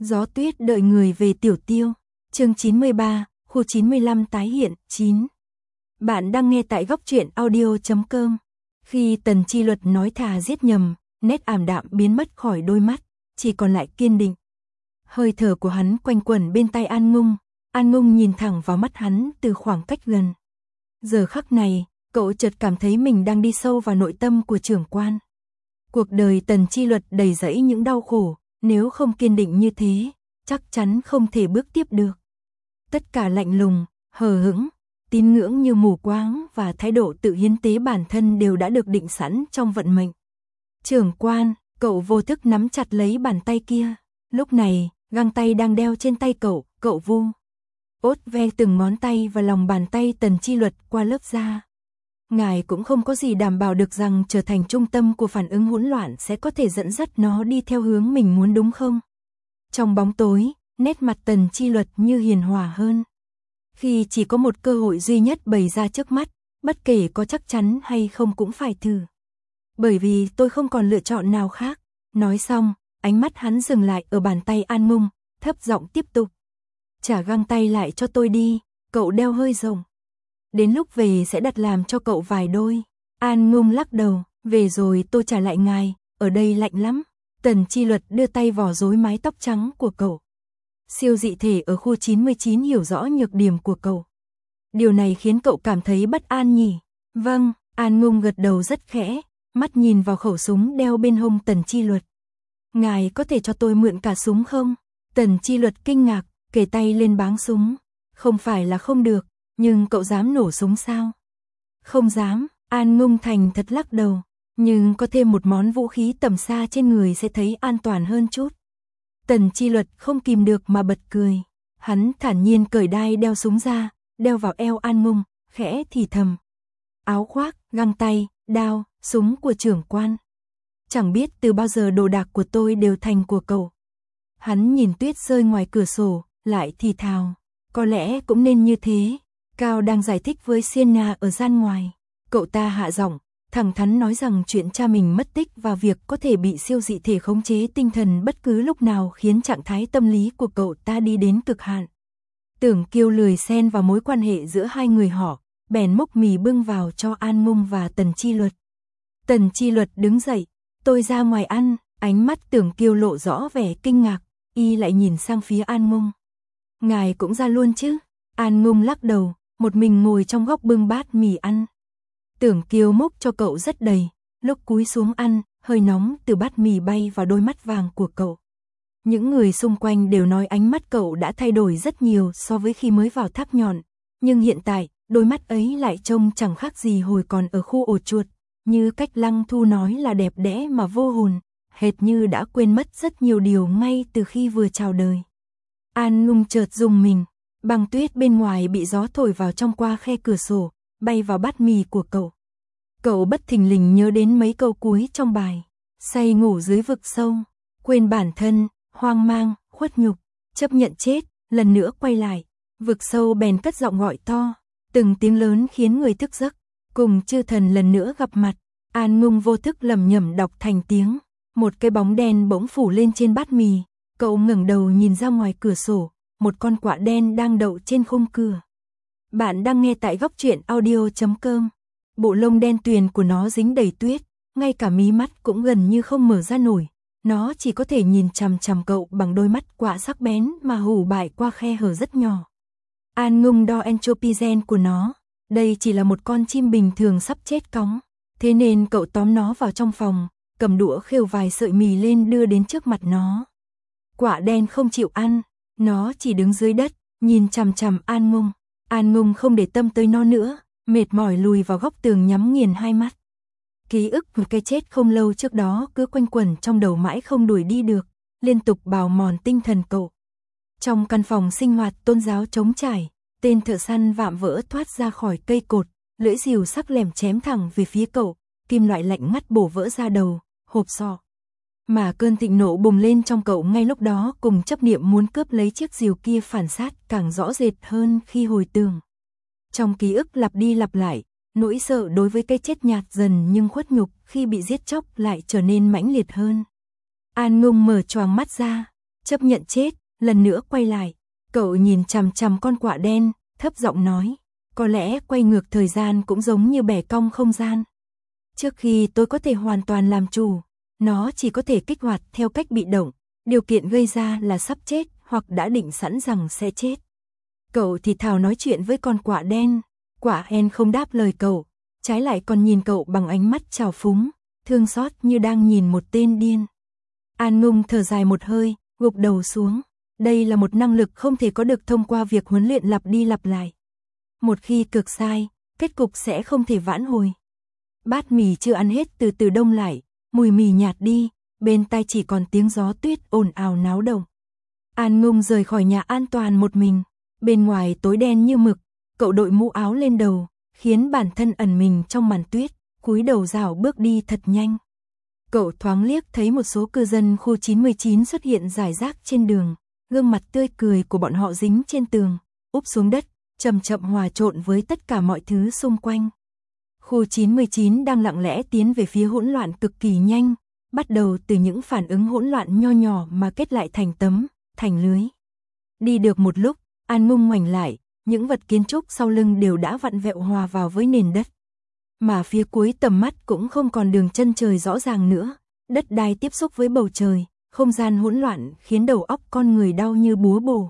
Gió tuyết đợi người về Tiểu Tiêu. Chương 93, khu 95 tái hiện, 9. Bạn đang nghe tại góc truyện audio.com. Khi Tần Chi Luật nói thà giết nhầm, nét ảm đạm biến mất khỏi đôi mắt, chỉ còn lại kiên định. Hơi thở của hắn quanh quẩn bên tai An Ngung nhìn thẳng vào mắt hắn từ khoảng cách gần. Giờ khắc này, cậu chợt cảm thấy mình đang đi sâu vào nội tâm của trưởng quan. Cuộc đời Tần Chi Luật đầy rẫy những đau khổ, nếu không kiên định như thế, chắc chắn không thể bước tiếp được. Tất cả lạnh lùng, hờ hững, tín ngưỡng như mù quáng và thái độ tự hiến tế bản thân đều đã được định sẵn trong vận mệnh. Trưởng quan, cậu vô thức nắm chặt lấy bàn tay kia. Lúc này, găng tay đang đeo trên tay cậu vu ốt ve từng ngón tay và lòng bàn tay Tần Chi Luật qua lớp da. Ngài cũng không có gì đảm bảo được rằng trở thành trung tâm của phản ứng hỗn loạn sẽ có thể dẫn dắt nó đi theo hướng mình muốn, đúng không? Trong bóng tối, nét mặt Tần Chi Luật như hiền hòa hơn. Khi chỉ có một cơ hội duy nhất bày ra trước mắt, bất kể có chắc chắn hay không cũng phải thử. Bởi vì tôi không còn lựa chọn nào khác. Nói xong, ánh mắt hắn dừng lại ở bàn tay An Ngung, thấp giọng tiếp tục. Trả găng tay lại cho tôi đi, cậu đeo hơi rộng. Đến lúc về sẽ đặt làm cho cậu vài đôi. An Ngung lắc đầu, về rồi tôi trả lại ngài, ở đây lạnh lắm. Tần Chi Luật đưa tay vò rối mái tóc trắng của cậu. Siêu dị thể ở khu 99 hiểu rõ nhược điểm của cậu. Điều này khiến cậu cảm thấy bất an nhỉ? Vâng, An Ngung gật đầu rất khẽ, mắt nhìn vào khẩu súng đeo bên hông Tần Chi Luật. Ngài có thể cho tôi mượn cả súng không? Tần Chi Luật kinh ngạc, kề tay lên báng súng. Không phải là không được, nhưng cậu dám nổ súng sao? Không dám, An Ngung thành thật lắc đầu. Nhưng có thêm một món vũ khí tầm xa trên người sẽ thấy an toàn hơn chút. Tần Chi Luật không kìm được mà bật cười. Hắn thản nhiên cởi đai đeo súng ra, đeo vào eo An Ngung, khẽ thì thầm. Áo khoác, găng tay, đao, súng của trưởng quan. Chẳng biết từ bao giờ đồ đạc của tôi đều thành của cậu. Hắn nhìn tuyết rơi ngoài cửa sổ, lại thì thào. Có lẽ cũng nên như thế. Cao đang giải thích với Sienna ở gian ngoài. Cậu ta hạ giọng, thẳng thắn nói rằng chuyện cha mình mất tích và việc có thể bị siêu dị thể khống chế tinh thần bất cứ lúc nào khiến trạng thái tâm lý của cậu ta đi đến cực hạn. Tưởng Kiêu lười xen vào mối quan hệ giữa hai người họ, bèn múc mì bưng vào cho An Ngung và Tần Chi Luật. Tần Chi Luật đứng dậy, tôi ra ngoài ăn, ánh mắt Tưởng Kiêu lộ rõ vẻ kinh ngạc, y lại nhìn sang phía An Ngung. Ngài cũng ra luôn chứ? An Ngung lắc đầu, một mình ngồi trong góc bưng bát mì ăn. Tưởng Kiêu múc cho cậu rất đầy, lúc cúi xuống ăn, hơi nóng từ bát mì bay vào đôi mắt vàng của cậu. Những người xung quanh đều nói ánh mắt cậu đã thay đổi rất nhiều so với khi mới vào tháp nhọn, nhưng hiện tại, đôi mắt ấy lại trông chẳng khác gì hồi còn ở khu ổ chuột, như cách Lăng Thu nói là đẹp đẽ mà vô hồn, hệt như đã quên mất rất nhiều điều ngay từ khi vừa chào đời. An Ngung chợt rùng mình, băng tuyết bên ngoài bị gió thổi vào trong qua khe cửa sổ, bay vào bát mì của cậu. Cậu bất thình lình nhớ đến mấy câu cuối trong bài, say ngủ dưới vực sâu, quên bản thân, hoang mang, khuất nhục, chấp nhận chết, lần nữa quay lại, vực sâu bèn cất giọng gọi to, từng tiếng lớn khiến người thức giấc, cùng chư thần lần nữa gặp mặt. An Ngung vô thức lẩm nhẩm đọc thành tiếng, một cái bóng đen bỗng phủ lên trên bát mì, cậu ngẩng đầu nhìn ra ngoài cửa sổ, một con quạ đen đang đậu trên khung cửa. Bạn đang nghe tại góc truyện audio.com. Bộ lông đen tuyền của nó dính đầy tuyết, ngay cả mí mắt cũng gần như không mở ra nổi. Nó chỉ có thể nhìn chằm chằm cậu bằng đôi mắt quạ sắc bén mà hủ bại qua khe hở rất nhỏ. An Ngung đo entropy gen của nó. Đây chỉ là một con chim bình thường sắp chết cóng. Thế nên cậu tóm nó vào trong phòng, cầm đũa khều vài sợi mì lên đưa đến trước mặt nó. Quạ đen không chịu ăn, nó chỉ đứng dưới đất, nhìn chằm chằm An Ngung. An Ngung không để tâm tới nó nữa, mệt mỏi lùi vào góc tường nhắm nghiền hai mắt. Ký ức về cái chết không lâu trước đó cứ quanh quẩn trong đầu mãi không đuổi đi được, liên tục bào mòn tinh thần cậu. Trong căn phòng sinh hoạt tôn giáo trống trải, tên thợ săn vạm vỡ thoát ra khỏi cây cột, lưỡi rìu sắc lẻm chém thẳng về phía cậu, kim loại lạnh ngắt bổ vỡ ra đầu, hộp sọ. Mà cơn thịnh nộ bùng lên trong cậu ngay lúc đó cùng chấp niệm muốn cướp lấy chiếc rìu kia phản sát càng rõ rệt hơn khi hồi tưởng. Trong ký ức lặp đi lặp lại, nỗi sợ đối với cái chết nhạt dần nhưng khuất nhục khi bị giết chóc lại trở nên mãnh liệt hơn. An Ngung mở choàng mắt ra, Chấp nhận chết, lần nữa quay lại. Cậu nhìn chằm chằm con quạ đen, thấp giọng nói. Có lẽ quay ngược thời gian cũng giống như bẻ cong không gian. Trước khi tôi có thể hoàn toàn làm chủ, nó chỉ có thể kích hoạt theo cách bị động. Điều kiện gây ra là sắp chết hoặc đã định sẵn rằng sẽ chết. Cậu thì thào nói chuyện với con quạ đen. Quạ đen không đáp lời cậu, trái lại còn nhìn cậu bằng ánh mắt trào phúng, thương xót như đang nhìn một tên điên. An Ngung thở dài một hơi, gục đầu xuống. Đây là một năng lực không thể có được thông qua việc huấn luyện lặp đi lặp lại. Một khi cược sai, kết cục sẽ không thể vãn hồi. Bát mì chưa ăn hết từ từ đông lại, mùi mì nhạt đi, bên tai chỉ còn tiếng gió tuyết ồn ào náo động. An Ngung rời khỏi nhà an toàn một mình, bên ngoài tối đen như mực, cậu đội mũ áo lên đầu, khiến bản thân ẩn mình trong màn tuyết, cúi đầu rảo bước đi thật nhanh. Cậu thoáng liếc thấy một số cư dân khu 99 xuất hiện rải rác trên đường, gương mặt tươi cười của bọn họ dính trên tường, úp xuống đất, chậm chậm hòa trộn với tất cả mọi thứ xung quanh. Khu 99 đang lặng lẽ tiến về phía hỗn loạn cực kỳ nhanh, bắt đầu từ những phản ứng hỗn loạn nho nhỏ mà kết lại thành tấm, thành lưới. Đi được một lúc, An Ngung ngoảnh lại, những vật kiến trúc sau lưng đều đã vặn vẹo hòa vào với nền đất. Mà phía cuối tầm mắt cũng không còn đường chân trời rõ ràng nữa, đất đai tiếp xúc với bầu trời, không gian hỗn loạn khiến đầu óc con người đau như búa bổ.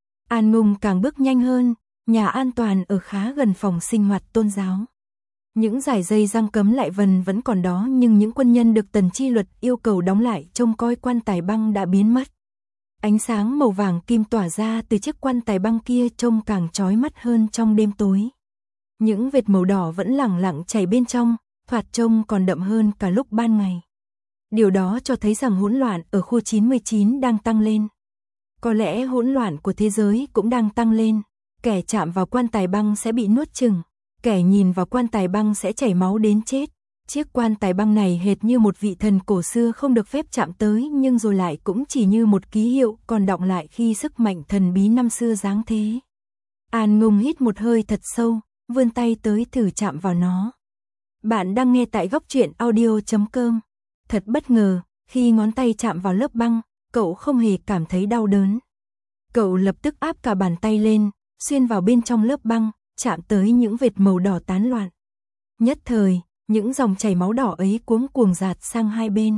An Ngung càng bước nhanh hơn, nhà an toàn ở khá gần phòng sinh hoạt tôn giáo. Những dải dây giăng cấm lại vẫn còn đó, nhưng những quân nhân được Tần Chi Luật yêu cầu đóng lại trông coi quan tài băng đã biến mất. Ánh sáng màu vàng kim tỏa ra từ chiếc quan tài băng kia trông càng chói mắt hơn trong đêm tối. Những vệt màu đỏ vẫn lẳng lặng chảy bên trong, thoạt trông còn đậm hơn cả lúc ban ngày. Điều đó cho thấy rằng hỗn loạn ở khu 99 đang tăng lên. Có lẽ hỗn loạn của thế giới cũng đang tăng lên. Kẻ chạm vào quan tài băng sẽ bị nuốt chửng, kẻ nhìn vào quan tài băng sẽ chảy máu đến chết. Chiếc quan tài băng này hệt như một vị thần cổ xưa không được phép chạm tới, nhưng rồi lại cũng chỉ như một ký hiệu còn đọng lại khi sức mạnh thần bí năm xưa giáng thế. An Ngung hít một hơi thật sâu, vươn tay tới thử chạm vào nó. Bạn đang nghe tại góc truyện audio.com. Thật bất ngờ, khi ngón tay chạm vào lớp băng, cậu không hề cảm thấy đau đớn. Cậu lập tức áp cả bàn tay lên, xuyên vào bên trong lớp băng, chạm tới những vệt màu đỏ tán loạn. Nhất thời, những dòng chảy máu đỏ ấy cuống cuồng dạt sang hai bên.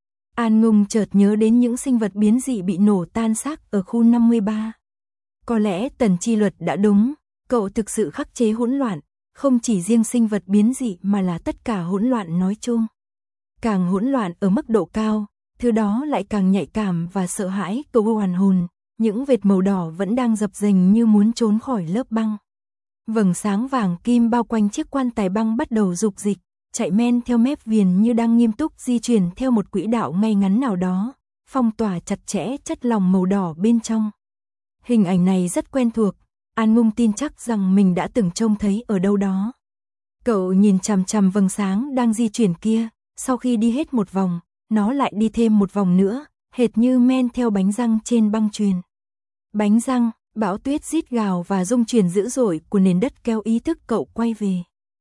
An Ngung chợt nhớ đến những sinh vật biến dị bị nổ tan xác ở khu 53. Có lẽ Tần Chi Luật đã đúng, cậu thực sự khắc chế hỗn loạn, không chỉ riêng sinh vật biến dị mà là tất cả hỗn loạn nói chung. Càng hỗn loạn ở mức độ cao, thứ đó lại càng nhạy cảm và sợ hãi. Cậu hoàn hồn, những vệt màu đỏ vẫn đang dập dềnh như muốn trốn khỏi lớp băng. Vầng sáng vàng kim bao quanh chiếc quan tài băng bắt đầu dục dịch, chạy men theo mép viền như đang nghiêm túc di chuyển theo một quỹ đạo ngay ngắn nào đó, phong tỏa chặt chẽ chất lỏng màu đỏ bên trong. Hình ảnh này rất quen thuộc, An Ngung tin chắc rằng mình đã từng trông thấy ở đâu đó. Cậu nhìn chằm chằm vầng sáng đang di chuyển kia, sau khi đi hết một vòng, nó lại đi thêm một vòng nữa, hệt như men theo bánh răng trên băng chuyền. Bánh răng, bão tuyết rít gào và rung chuyển dữ dội của nền đất kéo ý thức cậu quay về.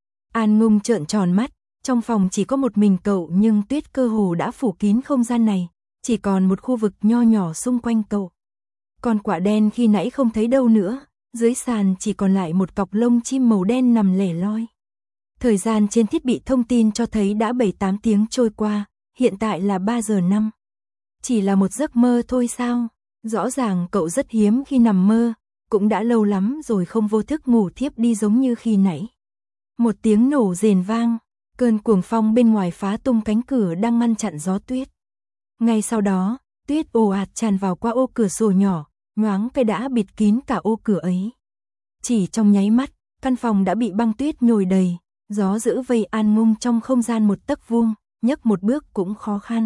An Ngung trợn tròn mắt, trong phòng chỉ có một mình cậu nhưng tuyết cơ hồ đã phủ kín không gian này, chỉ còn một khu vực nho nhỏ xung quanh cậu. Con quạ đen khi nãy không thấy đâu nữa, dưới sàn chỉ còn lại một cọc lông chim màu đen nằm lẻ loi. Thời gian trên thiết bị thông tin cho thấy đã 7-8 tiếng trôi qua, hiện tại là 3 giờ 5. Chỉ là một giấc mơ thôi sao? Rõ ràng cậu rất hiếm khi nằm mơ, cũng đã lâu lắm rồi không vô thức ngủ thiếp đi giống như khi nãy. Một tiếng nổ rền vang, cơn cuồng phong bên ngoài phá tung cánh cửa đang ngăn chặn gió tuyết. Ngay sau đó, tuyết ồ ạt tràn vào qua ô cửa sổ nhỏ, nhoáng cái đã bịt kín cả ô cửa ấy. Chỉ trong nháy mắt, căn phòng đã bị băng tuyết nhồi đầy, gió giữ vây An Ngung trong không gian một tấc vuông, nhấc một bước cũng khó khăn.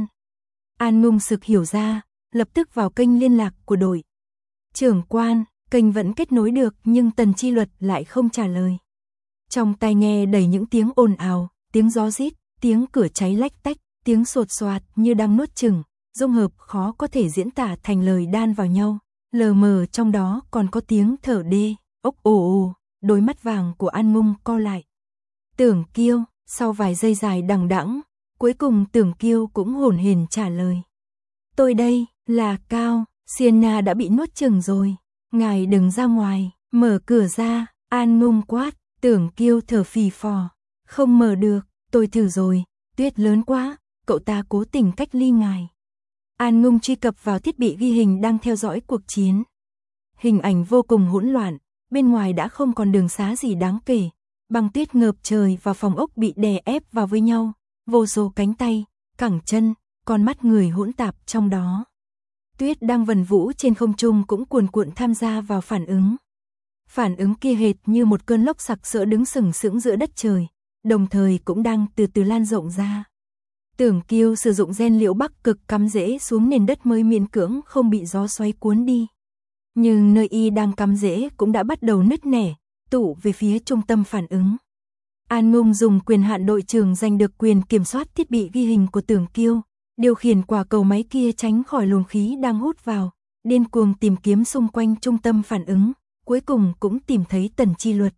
An Ngung sực hiểu ra, lập tức vào kênh liên lạc của đội trưởng quan, kênh vẫn kết nối được nhưng Tần Chi Luật lại không trả lời. Trong tai nghe đầy những tiếng ồn ào, tiếng gió rít, tiếng cửa cháy lách tách, tiếng sột soạt như đang nuốt chửng, dung hợp khó có thể diễn tả thành lời đan vào nhau. Lờ mờ trong đó còn có tiếng thở đê, ốc ồ ồ, đôi mắt vàng của An Ngung co lại. Tưởng Kiêu, sau vài giây dài đằng đẵng, cuối cùng Tưởng Kiêu cũng hổn hển trả lời. Tôi đây, là Cao, Sienna đã bị nuốt chửng rồi. Ngài đừng ra ngoài. Mở cửa ra. An Ngông quát. Tưởng Kiêu thở phì phò. Không mở được. Tôi thử rồi. Tuyết lớn quá. Cậu ta cố tình cách ly ngài. An Ngông truy cập vào thiết bị ghi hình đang theo dõi cuộc chiến. Hình ảnh vô cùng hỗn loạn. Bên ngoài đã không còn đường xá gì đáng kể. Băng tuyết ngợp trời và phòng ốc bị đè ép vào với nhau. Vô số cánh tay, cẳng chân, con mắt người hỗn tạp trong đó. Tuyết đang vần vũ trên không trung cũng cuồn cuộn tham gia vào phản ứng. Phản ứng kia hệt như một cơn lốc sặc sỡ đứng sừng sững giữa đất trời, đồng thời cũng đang từ từ lan rộng ra. Tưởng Kiêu sử dụng gen liễu bắc cực cắm rễ xuống nền đất mới miễn cưỡng không bị gió xoáy cuốn đi. Nhưng nơi y đang cắm rễ cũng đã bắt đầu nứt nẻ, tụ về phía trung tâm phản ứng. An Ngông dùng quyền hạn đội trưởng giành được quyền kiểm soát thiết bị ghi hình của Tưởng Kiêu, điều khiển quả cầu máy kia tránh khỏi luồng khí đang hút vào, điên cuồng tìm kiếm xung quanh trung tâm phản ứng, cuối cùng cũng tìm thấy Tần Chi Luật.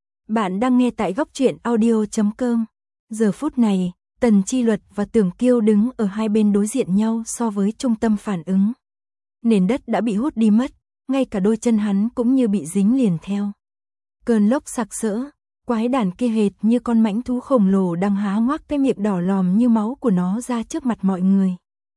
Bạn đang nghe tại góc truyện audio.com. Giờ phút này, Tần Chi Luật và Tưởng Kiêu đứng ở hai bên đối diện nhau so với trung tâm phản ứng. Nền đất đã bị hút đi mất, ngay cả đôi chân hắn cũng như bị dính liền theo. Cơn lốc sặc sỡ, quái đản kia hệt như con mãnh thú khổng lồ đang há ngoác cái miệng đỏ lòm như máu của nó ra trước mặt mọi người.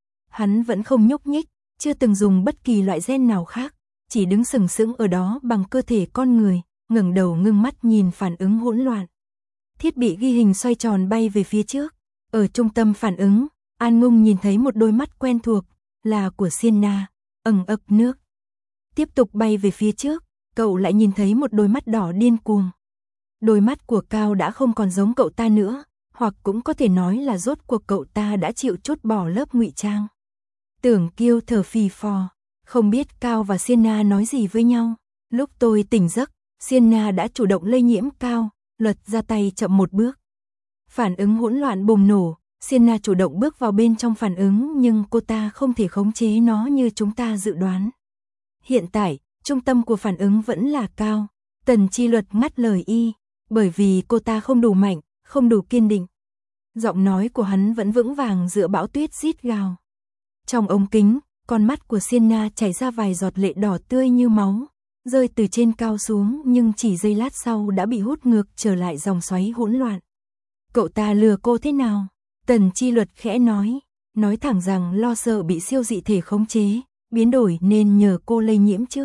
Hắn vẫn không nhúc nhích, chưa từng dùng bất kỳ loại gen nào khác, chỉ đứng sừng sững ở đó bằng cơ thể con người, ngẩng đầu ngưng mắt nhìn phản ứng hỗn loạn. Thiết bị ghi hình xoay tròn bay về phía trước, ở trung tâm phản ứng, An Ngông nhìn thấy một đôi mắt quen thuộc, là của Sienna, ẩn ực nước. Tiếp tục bay về phía trước, cậu lại nhìn thấy một đôi mắt đỏ điên cuồng. Đôi mắt của Cao đã không còn giống cậu ta nữa, hoặc cũng có thể nói là rốt cuộc cậu ta đã chịu trút bỏ lớp ngụy trang. Tưởng Kiêu thở phì phò, không biết Cao và Sienna nói gì với nhau. Lúc tôi tỉnh giấc, Sienna đã chủ động lây nhiễm Cao, Luật ra tay chậm một bước. Phản ứng hỗn loạn bùng nổ, Sienna chủ động bước vào bên trong phản ứng nhưng cô ta không thể khống chế nó như chúng ta dự đoán. Hiện tại, trung tâm của phản ứng vẫn là Cao. Tần Chi Luật ngắt lời y, bởi vì cô ta không đủ mạnh, không đủ kiên định. Giọng nói của hắn vẫn vững vàng giữa bão tuyết rít gào. Trong ống kính, con mắt của Sienna chảy ra vài giọt lệ đỏ tươi như máu, rơi từ trên cao xuống nhưng chỉ giây lát sau đã bị hút ngược trở lại dòng xoáy hỗn loạn. Cậu ta lừa cô thế nào? Tần Chi Luật khẽ nói thẳng rằng lo sợ bị siêu dị thể khống chế, biến đổi nên nhờ cô lây nhiễm trước.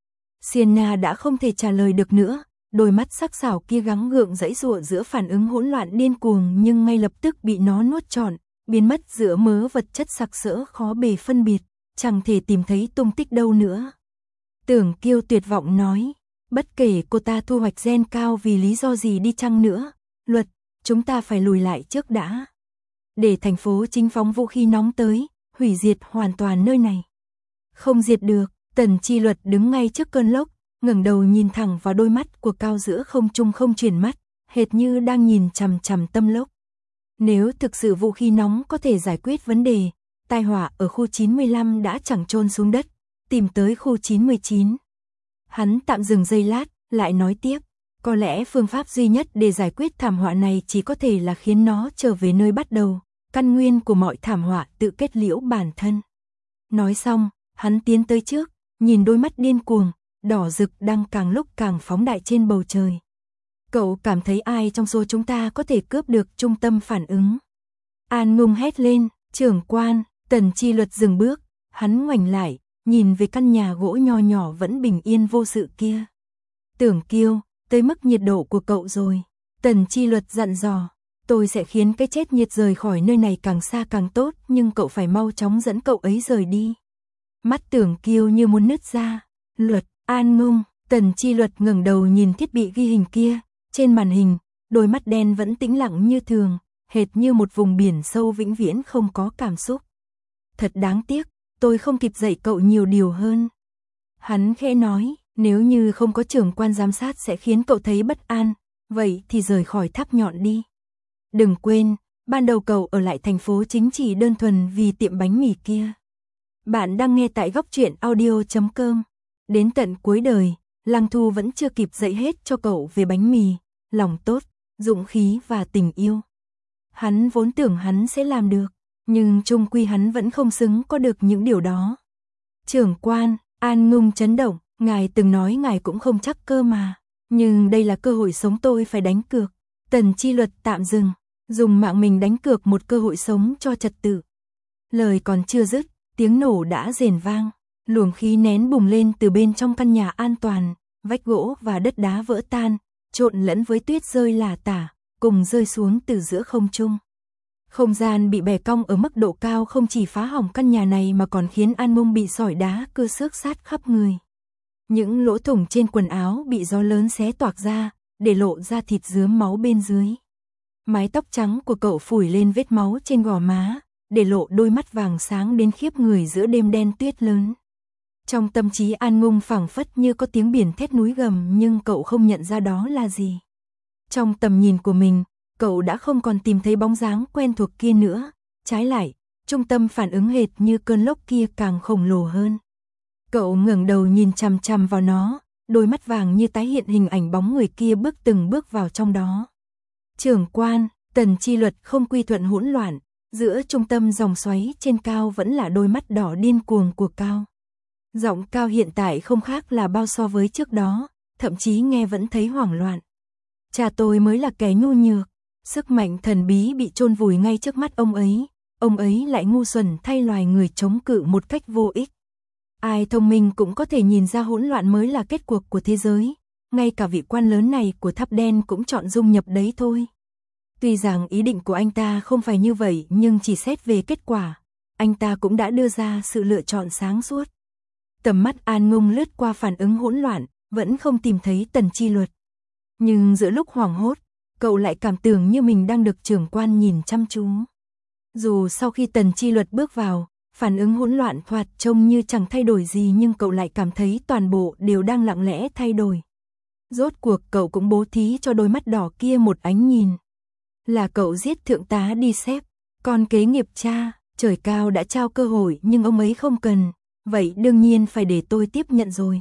Sienna đã không thể trả lời được nữa, đôi mắt sắc sảo kia gắng gượng giãy giụa giữa phản ứng hỗn loạn điên cuồng nhưng ngay lập tức bị nó nuốt trọn, biến mất giữa mớ vật chất sặc sỡ khó bề phân biệt, chẳng thể tìm thấy tung tích đâu nữa. Tưởng Kiêu tuyệt vọng nói, bất kể cô ta thu hoạch gen Cao vì lý do gì đi chăng nữa, Luật, chúng ta phải lùi lại trước đã. Để thành phố chính phóng vũ khí nóng tới, hủy diệt hoàn toàn nơi này. Không diệt được. Tần Chi Luật đứng ngay trước cơn lốc, ngẩng đầu nhìn thẳng vào đôi mắt của Cao giữa không trung không chuyển mắt, hệt như đang nhìn chằm chằm tâm lốc. Nếu thực sự vũ khí nóng có thể giải quyết vấn đề, tai họa ở khu 95 đã chẳng chôn xuống đất, tìm tới khu 99. Hắn tạm dừng giây lát, lại nói tiếp, có lẽ phương pháp duy nhất để giải quyết thảm họa này chỉ có thể là khiến nó trở về nơi bắt đầu, căn nguyên của mọi thảm họa tự kết liễu bản thân. Nói xong, hắn tiến tới trước, nhìn đôi mắt điên cuồng, đỏ rực đang càng lúc càng phóng đại trên bầu trời. Cậu cảm thấy ai trong số chúng ta có thể cướp được trung tâm phản ứng? An Ngông hét lên, trưởng quan. Tần Chi Luật dừng bước, hắn ngoảnh lại, nhìn về căn nhà gỗ nho nhỏ vẫn bình yên vô sự kia. Tưởng Kiêu, tới mức nhiệt độ của cậu rồi. Tần Chi Luật dặn dò, tôi sẽ khiến cái chết nhiệt rời khỏi nơi này càng xa càng tốt, nhưng cậu phải mau chóng dẫn cậu ấy rời đi. Mắt Tưởng Kiêu như muốn nứt ra. Luật, An Ngông. Tần Chi Luật ngẩng đầu nhìn thiết bị ghi hình kia, trên màn hình, đôi mắt đen vẫn tĩnh lặng như thường, hệt như một vùng biển sâu vĩnh viễn không có cảm xúc. Thật đáng tiếc, tôi không kịp dạy cậu nhiều điều hơn. Hắn khẽ nói, nếu như không có trưởng quan giám sát sẽ khiến cậu thấy bất an, vậy thì rời khỏi tháp nhọn đi. Đừng quên, ban đầu cậu ở lại thành phố chính chỉ đơn thuần vì tiệm bánh mì kia. Bạn đang nghe tại góc truyện audio.com. Đến tận cuối đời, Lăng Thu vẫn chưa kịp dạy hết cho cậu về bánh mì, lòng tốt, dũng khí và tình yêu. Hắn vốn tưởng hắn sẽ làm được, nhưng chung quy hắn vẫn không xứng có được những điều đó. Trưởng quan, An Ngung chấn động, ngài từng nói ngài cũng không chắc cơ mà. Nhưng đây là cơ hội sống, tôi phải đánh cược. Tần Chi Luật tạm dừng, dùng mạng mình đánh cược một cơ hội sống cho trật tự. Lời còn chưa dứt, tiếng nổ đã rền vang, luồng khí nén bùng lên từ bên trong căn nhà an toàn, vách gỗ và đất đá vỡ tan, trộn lẫn với tuyết rơi lả tả, cùng rơi xuống từ giữa không trung. Không gian bị bẻ cong ở mức độ cao không chỉ phá hỏng căn nhà này mà còn khiến An Ngung bị sỏi đá cưa xước sát khắp người. Những lỗ thủng trên quần áo bị gió lớn xé toạc ra, để lộ ra thịt rướm máu bên dưới. Mái tóc trắng của cậu phủi lên vết máu trên gò má, để lộ đôi mắt vàng sáng đến khiếp người giữa đêm đen tuyết lớn. Trong tâm trí An Ngung phảng phất như có tiếng biển thét núi gầm, nhưng cậu không nhận ra đó là gì. Trong tầm nhìn của mình, cậu đã không còn tìm thấy bóng dáng quen thuộc kia nữa, trái lại, trung tâm phản ứng hệt như cơn lốc kia càng khổng lồ hơn. Cậu ngẩng đầu nhìn chằm chằm vào nó, đôi mắt vàng như tái hiện hình ảnh bóng người kia bước từng bước vào trong đó. Trưởng quan, Tần Chi Luật không quy thuận hỗn loạn, giữa trung tâm dòng xoáy trên cao vẫn là đôi mắt đỏ điên cuồng của Cao. Giọng Cao hiện tại không khác là bao so với trước đó, thậm chí nghe vẫn thấy hoảng loạn. Cha tôi mới là kẻ nhu nhược, sức mạnh thần bí bị chôn vùi ngay trước mắt ông ấy lại ngu xuẩn thay loài người chống cự một cách vô ích. Ai thông minh cũng có thể nhìn ra hỗn loạn mới là kết cuộc của thế giới, ngay cả vị quan lớn này của Tháp Đen cũng chọn dung nhập đấy thôi. Tuy rằng ý định của anh ta không phải như vậy, nhưng chỉ xét về kết quả, anh ta cũng đã đưa ra sự lựa chọn sáng suốt. Tầm mắt An Ngung lướt qua phản ứng hỗn loạn, vẫn không tìm thấy Tần Chi Luật. Nhưng giữa lúc hoảng hốt, cậu lại cảm tưởng như mình đang được trưởng quan nhìn chăm chú. Dù sau khi Tần Chi Luật bước vào, phản ứng hỗn loạn thoạt trông như chẳng thay đổi gì, nhưng cậu lại cảm thấy toàn bộ đều đang lặng lẽ thay đổi. Rốt cuộc cậu cũng bố thí cho đôi mắt đỏ kia một ánh nhìn. Là cậu giết thượng tá đi xếp, con kế nghiệp cha, trời cao đã trao cơ hội nhưng ông ấy không cần, vậy đương nhiên phải để tôi tiếp nhận rồi.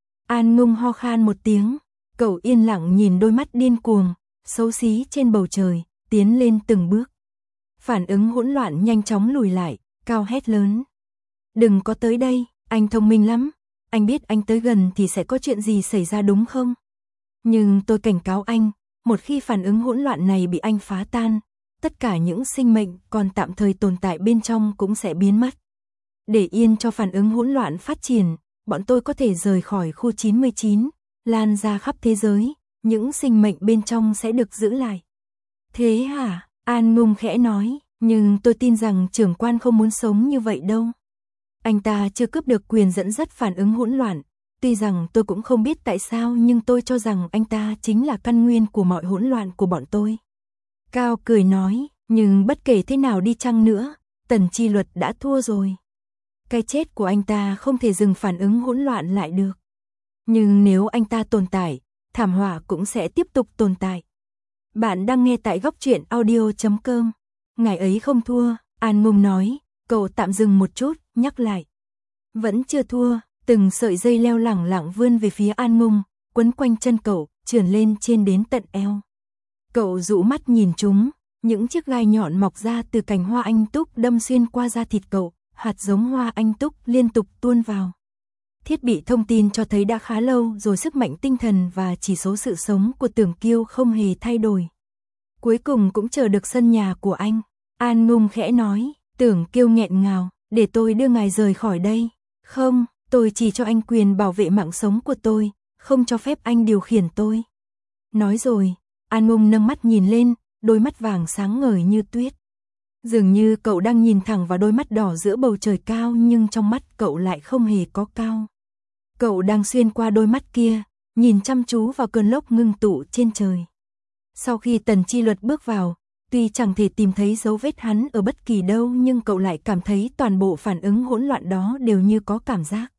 An Ngung ho khan một tiếng, cậu yên lặng nhìn đôi mắt điên cuồng, xấu xí trên bầu trời, tiến lên từng bước. Phản ứng hỗn loạn nhanh chóng lùi lại, Cao hét lớn. Đừng có tới đây, anh thông minh lắm, anh biết anh tới gần thì sẽ có chuyện gì xảy ra đúng không? Nhưng tôi cảnh cáo anh, một khi phản ứng hỗn loạn này bị anh phá tan, tất cả những sinh mệnh còn tạm thời tồn tại bên trong cũng sẽ biến mất. Để yên cho phản ứng hỗn loạn phát triển, bọn tôi có thể rời khỏi khu 99, lan ra khắp thế giới, những sinh mệnh bên trong sẽ được giữ lại. Thế hả? An Ngung khẽ nói, nhưng tôi tin rằng trưởng quan không muốn sống như vậy đâu. Anh ta chưa cướp được quyền dẫn dắt phản ứng hỗn loạn, tuy rằng tôi cũng không biết tại sao, nhưng tôi cho rằng anh ta chính là căn nguyên của mọi hỗn loạn của bọn tôi. Cao cười nói, nhưng bất kể thế nào đi chăng nữa, Tần Chi Luật đã thua rồi. Cái chết của anh ta không thể dừng phản ứng hỗn loạn lại được. Nhưng nếu anh ta tồn tại, thảm họa cũng sẽ tiếp tục tồn tại. Bạn đang nghe tại Góc Truyện Audio.com. Ngày ấy không thua, An Ngung nói, cậu tạm dừng một chút, nhắc lại. Vẫn chưa thua, từng sợi dây leo lẳng lặng vươn về phía An Ngung, quấn quanh chân cậu, trườn lên trên đến tận eo. Cậu dụ mắt nhìn chúng, những chiếc gai nhọn mọc ra từ cành hoa anh túc đâm xuyên qua da thịt cậu, hạt giống hoa anh túc liên tục tuôn vào. Thiết bị thông tin cho thấy đã khá lâu rồi sức mạnh tinh thần và chỉ số sự sống của Tưởng Kiêu không hề thay đổi. Cuối cùng cũng chờ được sân nhà của anh. An Ngung khẽ nói, Tưởng Kiêu nghẹn ngào, để tôi đưa ngài rời khỏi đây. Không, tôi chỉ cho anh quyền bảo vệ mạng sống của tôi, không cho phép anh điều khiển tôi. Nói rồi, An Ngung nâng mắt nhìn lên, đôi mắt vàng sáng ngời như tuyết. Dường như cậu đang nhìn thẳng vào đôi mắt đỏ giữa bầu trời cao, nhưng trong mắt cậu lại không hề có cao. Cậu đang xuyên qua đôi mắt kia, nhìn chăm chú vào cơn lốc ngưng tụ trên trời. Sau khi Tần Chi Luật bước vào, tuy chẳng thể tìm thấy dấu vết hắn ở bất kỳ đâu, nhưng cậu lại cảm thấy toàn bộ phản ứng hỗn loạn đó đều như có cảm giác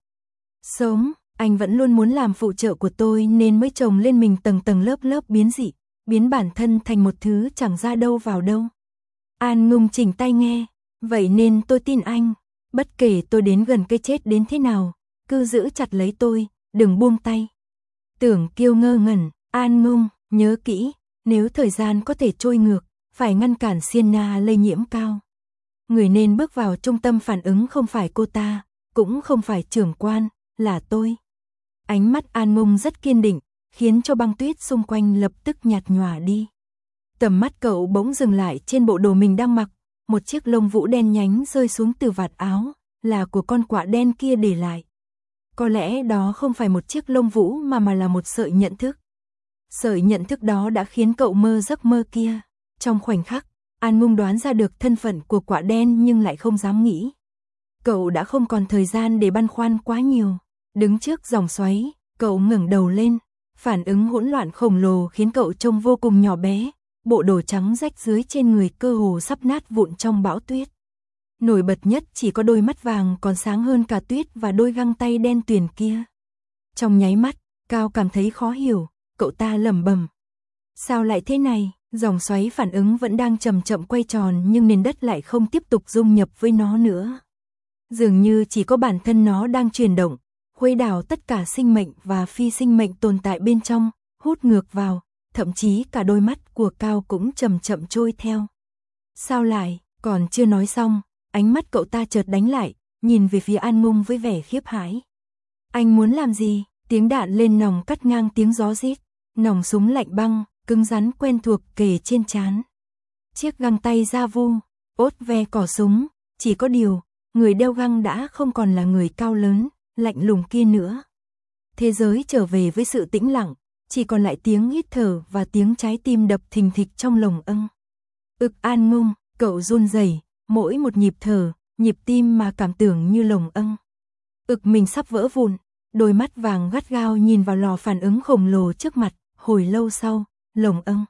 sống. Anh vẫn luôn muốn làm phụ trợ của tôi nên mới chồng lên mình tầng tầng lớp lớp biến dị, biến bản thân thành một thứ chẳng ra đâu vào đâu. An Ngung chỉnh tai nghe, vậy nên tôi tin anh, bất kể tôi đến gần cái chết đến thế nào, cứ giữ chặt lấy tôi, đừng buông tay. Tưởng Kiêu ngơ ngẩn, An Ngung, nhớ kỹ, nếu thời gian có thể trôi ngược, phải ngăn cản Sienna lây nhiễm Cao. Người nên bước vào trung tâm phản ứng không phải cô ta, cũng không phải trưởng quan, là tôi. Ánh mắt An Ngông rất kiên định, khiến cho băng tuyết xung quanh lập tức nhạt nhòa đi. Tầm mắt cậu bỗng dừng lại trên bộ đồ mình đang mặc, một chiếc lông vũ đen nhánh rơi xuống từ vạt áo, là của con quạ đen kia để lại. Có lẽ đó không phải một chiếc lông vũ mà là một sợi nhận thức. Sợi nhận thức đó đã khiến cậu mơ giấc mơ kia. Trong khoảnh khắc, An Ngông đoán ra được thân phận của quạ đen nhưng lại không dám nghĩ. Cậu đã không còn thời gian để băn khoăn quá nhiều. Đứng trước dòng xoáy, cậu ngẩng đầu lên. Phản ứng hỗn loạn khổng lồ khiến cậu trông vô cùng nhỏ bé. Bộ đồ trắng rách rưới trên người cơ hồ sắp nát vụn trong bão tuyết. Nổi bật nhất chỉ có đôi mắt vàng còn sáng hơn cả tuyết và đôi găng tay đen tuyền kia. Trong nháy mắt, Cao cảm thấy khó hiểu, cậu ta lẩm bẩm. Sao lại thế này? Dòng xoáy phản ứng vẫn đang chậm chậm quay tròn nhưng nền đất lại không tiếp tục dung nhập với nó nữa. Dường như chỉ có bản thân nó đang chuyển động, khuấy đảo tất cả sinh mệnh và phi sinh mệnh tồn tại bên trong, hút ngược vào, thậm chí cả đôi mắt của Cao cũng chậm chậm trôi theo. Sao lại? Còn chưa nói xong, ánh mắt cậu ta chợt đánh lại, nhìn về phía An Ngông với vẻ khiếp hãi. Anh muốn làm gì? Tiếng đạn lên nòng cắt ngang tiếng gió rít, nòng súng lạnh băng, cứng rắn quen thuộc kề trên trán. Chiếc găng tay da vu, ốt ve cỏ súng, chỉ có điều, người đeo găng đã không còn là người cao lớn, lạnh lùng kia nữa. Thế giới trở về với sự tĩnh lặng, chỉ còn lại tiếng hít thở và tiếng trái tim đập thình thịch trong lồng âng. An Ngông, cậu run rẩy, mỗi một nhịp thở, nhịp tim mà cảm tưởng như lồng âng. Mình sắp vỡ vụn, đôi mắt vàng gắt gao nhìn vào lò phản ứng khổng lồ trước mặt, hồi lâu sau, lồng âng.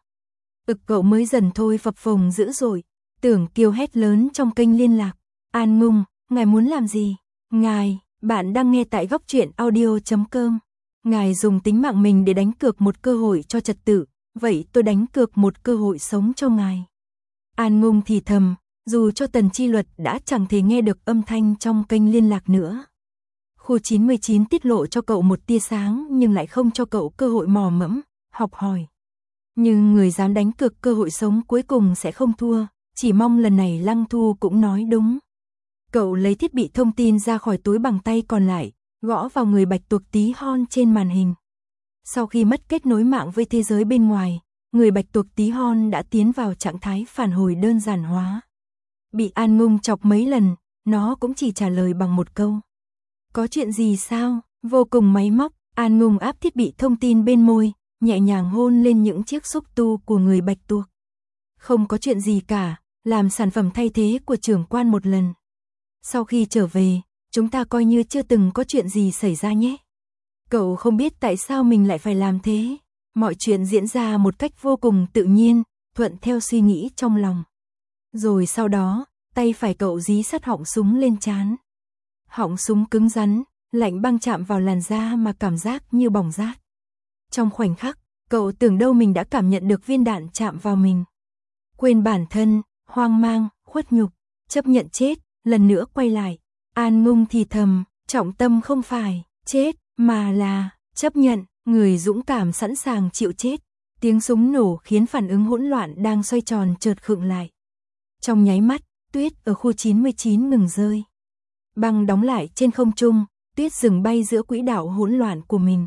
Cậu mới dần thôi phập phồng dữ dội, Tưởng Kiều hét lớn trong kênh liên lạc. An Ngông, ngài muốn làm gì? Ngài, bạn đang nghe tại góc truyện audio.com. Ngài dùng tính mạng mình để đánh cược một cơ hội cho trật tự, vậy tôi đánh cược một cơ hội sống cho ngài. An Ngông thì thầm, dù cho Tần Chi Luật đã chẳng thể nghe được âm thanh trong kênh liên lạc nữa. Khu 99 tiết lộ cho cậu một tia sáng nhưng lại không cho cậu cơ hội mò mẫm, học hỏi. Nhưng người dám đánh cược cơ hội sống cuối cùng sẽ không thua, chỉ mong lần này Lăng Thu cũng nói đúng. Cậu lấy thiết bị thông tin ra khỏi túi bằng tay còn lại, gõ vào người bạch tuộc tí hon trên màn hình. Sau khi mất kết nối mạng với thế giới bên ngoài, người bạch tuộc tí hon đã tiến vào trạng thái phản hồi đơn giản hóa. Bị An Ngông chọc mấy lần, nó cũng chỉ trả lời bằng một câu. Có chuyện gì sao? Vô cùng máy móc, An Ngông áp thiết bị thông tin bên môi, nhẹ nhàng hôn lên những chiếc xúc tu của người bạch tuộc. Không có chuyện gì cả, làm sản phẩm thay thế của trưởng quan một lần. Sau khi trở về, chúng ta coi như chưa từng có chuyện gì xảy ra nhé. Cậu không biết tại sao mình lại phải làm thế. Mọi chuyện diễn ra một cách vô cùng tự nhiên, thuận theo suy nghĩ trong lòng. Rồi sau đó, tay phải cậu dí sát họng súng lên trán. Họng súng cứng rắn, lạnh băng chạm vào làn da mà cảm giác như bỏng rát. Trong khoảnh khắc, cậu tưởng đâu mình đã cảm nhận được viên đạn chạm vào mình. Quên bản thân, hoang mang, khuất nhục, chấp nhận chết, lần nữa quay lại. An Ngông thì thầm, trọng tâm không phải chết, mà là chấp nhận, người dũng cảm sẵn sàng chịu chết. Tiếng súng nổ khiến phản ứng hỗn loạn đang xoay tròn chợt khựng lại. Trong nháy mắt, tuyết ở khu 99 ngừng rơi. Băng đóng lại trên không trung, tuyết dừng bay giữa quỹ đạo hỗn loạn của mình.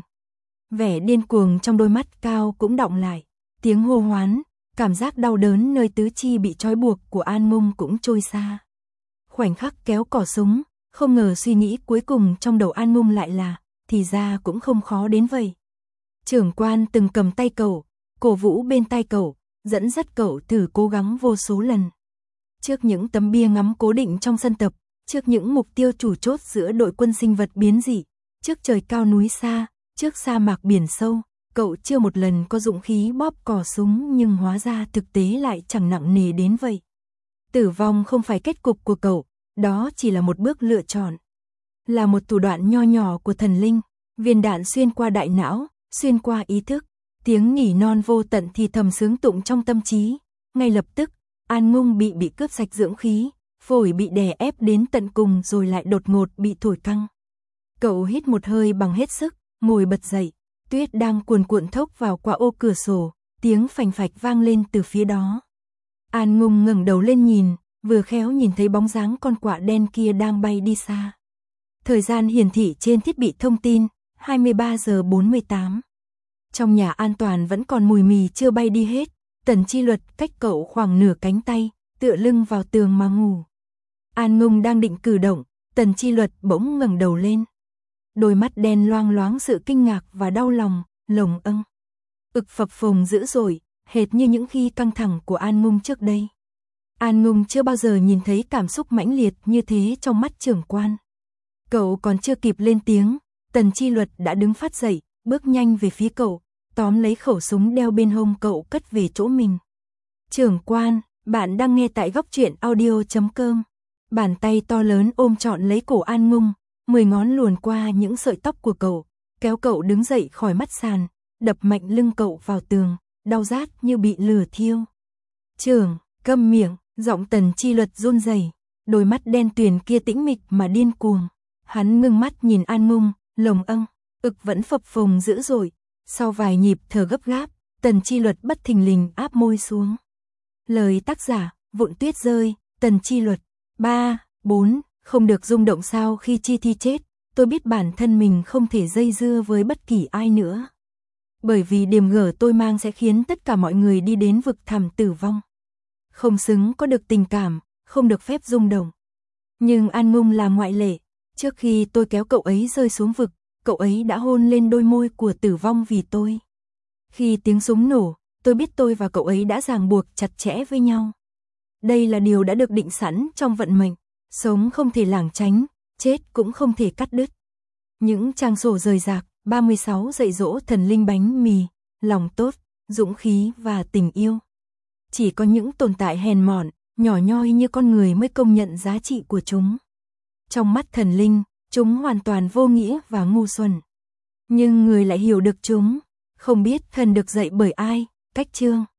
Vẻ điên cuồng trong đôi mắt Cao cũng đọng lại. Tiếng hô hoán, cảm giác đau đớn nơi tứ chi bị trói buộc của An Ngông cũng trôi xa. Khoảnh khắc kéo cò súng, không ngờ suy nghĩ cuối cùng trong đầu An Ngông lại là, thì ra cũng không khó đến vậy. Trưởng quan từng cầm tay cậu, cổ vũ bên tai cậu, dẫn dắt cậu thử cố gắng vô số lần. Trước những tấm bia ngắm cố định trong sân tập, trước những mục tiêu chủ chốt giữa đội quân sinh vật biến dị, trước trời cao núi xa, trước sa mạc biển sâu, cậu chưa một lần có dũng khí bóp cò súng nhưng hóa ra thực tế lại chẳng nặng nề đến vậy. Tử vong không phải kết cục của cậu, đó chỉ là một bước lựa chọn. Là một thủ đoạn nho nhỏ của thần linh, viên đạn xuyên qua đại não, xuyên qua ý thức, tiếng nỉ non vô tận thì thầm sướng tụng trong tâm trí. Ngay lập tức, An Ngông bị cướp sạch dưỡng khí, phổi bị đè ép đến tận cùng rồi lại đột ngột bị thổi căng. Cậu hít một hơi bằng hết sức, ngồi bật dậy, tuyết đang cuồn cuộn thốc vào qua ô cửa sổ, tiếng phành phạch vang lên từ phía đó. An Ngông ngẩng đầu lên nhìn, vừa khéo nhìn thấy bóng dáng con quạ đen kia đang bay đi xa. Thời gian hiển thị trên thiết bị thông tin, 23 giờ 48. Trong nhà an toàn vẫn còn mùi mì chưa bay đi hết, Tần Chi Luật cách cậu khoảng nửa cánh tay, tựa lưng vào tường mà ngủ. An Ngông đang định cử động, Tần Chi Luật bỗng ngẩng đầu lên. Đôi mắt đen loang loáng sự kinh ngạc và đau lòng, lồng âng. Ực phập phồng dữ dội, hệt như những khi căng thẳng của An Ngông trước đây. An Ngông chưa bao giờ nhìn thấy cảm xúc mãnh liệt như thế trong mắt trưởng quan. Cậu còn chưa kịp lên tiếng, Tần Chi Luật đã đứng phát dậy, bước nhanh về phía cậu, tóm lấy khẩu súng đeo bên hông cậu cất về chỗ mình. Trưởng quan, bạn đang nghe tại Góc Truyện Audio.com. Bàn tay to lớn ôm trọn lấy cổ An Ngông, 10 ngón luồn qua những sợi tóc của cậu, kéo cậu đứng dậy khỏi mắt sàn, đập mạnh lưng cậu vào tường, đau rát như bị lửa thiêu. Trưởng, câm miệng, giọng Tần Chi Luật run rẩy, đôi mắt đen tuyền kia tĩnh mịch mà điên cuồng. Hắn ngưng mắt nhìn An Ngông, lồng âng, ực vẫn phập phồng dữ dội. Sau vài nhịp thở gấp gáp, Tần Chi Luật bất thình lình áp môi xuống. Lời tác giả, Vụn Tuyết rơi, Tần Chi Luật. 3, 4, không được rung động sao khi Chi Thi chết, tôi biết bản thân mình không thể dây dưa với bất kỳ ai nữa. Bởi vì điểm gở tôi mang sẽ khiến tất cả mọi người đi đến vực thẳm tử vong. Không xứng có được tình cảm, không được phép rung động. Nhưng An Ngông là ngoại lệ, trước khi tôi kéo cậu ấy rơi xuống vực, cậu ấy đã hôn lên đôi môi của tử vong vì tôi. Khi tiếng súng nổ, tôi biết tôi và cậu ấy đã ràng buộc chặt chẽ với nhau. Đây là điều đã được định sẵn trong vận mệnh, sống không thể lảng tránh, chết cũng không thể cắt đứt. Những trang sổ rời rạc, 36 dạy dỗ thần linh bánh mì, lòng tốt, dũng khí và tình yêu. Chỉ có những tồn tại hèn mọn, nhỏ nhoi như con người mới công nhận giá trị của chúng. Trong mắt thần linh, chúng hoàn toàn vô nghĩa và ngu xuẩn. Nhưng người lại hiểu được chúng, không biết thần được dạy bởi ai, cách chương.